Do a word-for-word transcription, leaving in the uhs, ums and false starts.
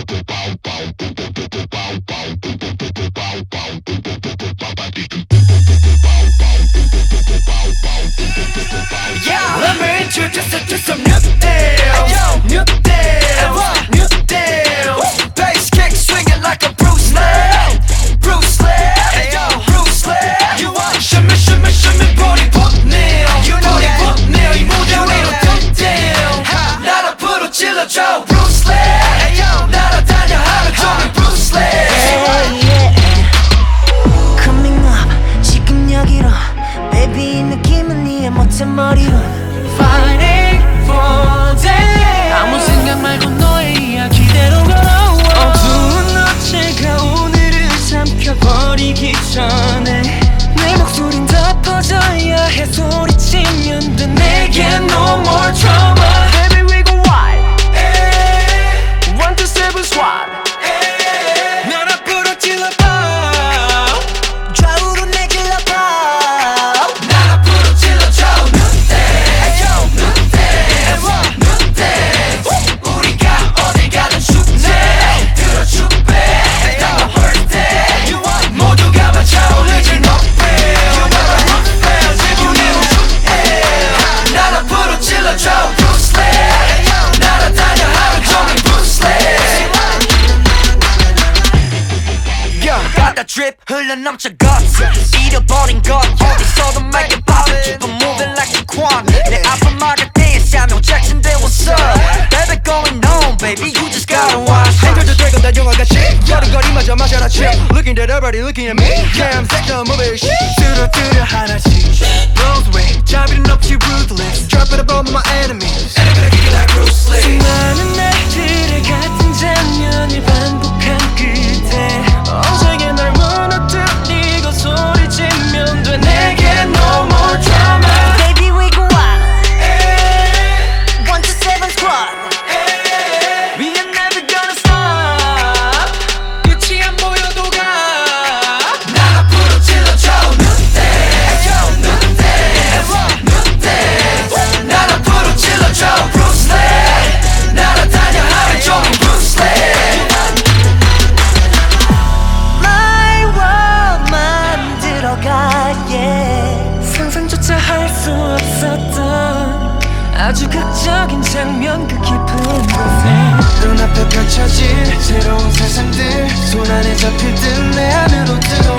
Let me introduce you to some new deals, new deals, new deals. Bass kick swinging like a Bruce Lee, Bruce Lee, Bruce Lee. You want shimmy, shimmy, shimmy, body pop nail. You know that pop nail, 이 무대 위로 top down. 나를 부르질러줘, Bruce Lee. 날아다녀 하루 종일 Bruce Lee. Coming up, 지금 여기로, baby 이 느낌은 이해 못해 머리로. Fighting for day. 아무 생각 말고 너의 이야기대로 걸어와. 어두운 어제가 오늘을 삼켜버리기 전에 내 목소린 덮어져야 해. 소리치면 돼 내겐 no more trauma. Baby we go wild. One to seven squad. 날 앞으로 찔러봐, 좌우로 내질러봐. 날 앞으로 찔러줘. 눈대, 눈대, 눈대. 우리가 어딜 가든 축제 들어줄게. 다 hurt day. 모두가 맞춰올리지 높이. 지붕에 우주에 날 앞으로 찔러줘. Bruce Lee. 날아다녀 하루 종일 Bruce Lee. got that drip 흘러넘쳐 guts. 잃어버린 것 어디서도 make it pop. Keep on moving like a quan. 내 앞을 막을 때 Samuel Jackson there what's up. Baby going on baby you just gotta watch. 행동도 되고 다 영화같이 여름거리마저 마셔라 chill. Looking at everybody looking at me. Yeah I'm sick of moving shit. 뚜루뚜루 하나씩 Rose way 자비는 없이 ruthless. Drop it above my enemies. Enemy kick it like Bruce Lee. 수많은 날들의 같은 장면을 반복한 끝에 언제게 널 무너뜨리고 소리치면 돼 내게 no more drama. Baby we go wild. One to seven squad. We are never gonna stop. 끝이 안 보여도 가. 날 앞으로 찔러줘. 눈대, 눈대, 눈대. 날 앞으로 찔러줘. Bruce Lee. 날아다녀 하루 종일 Bruce Lee. My world 만들어가 yeah. 상상조차 할 수 없었던 아주 극적인 장면 그 깊은 곳에 눈앞에 펼쳐질 새로운 세상들 손 안에 잡힐 듯 내 안으로 들어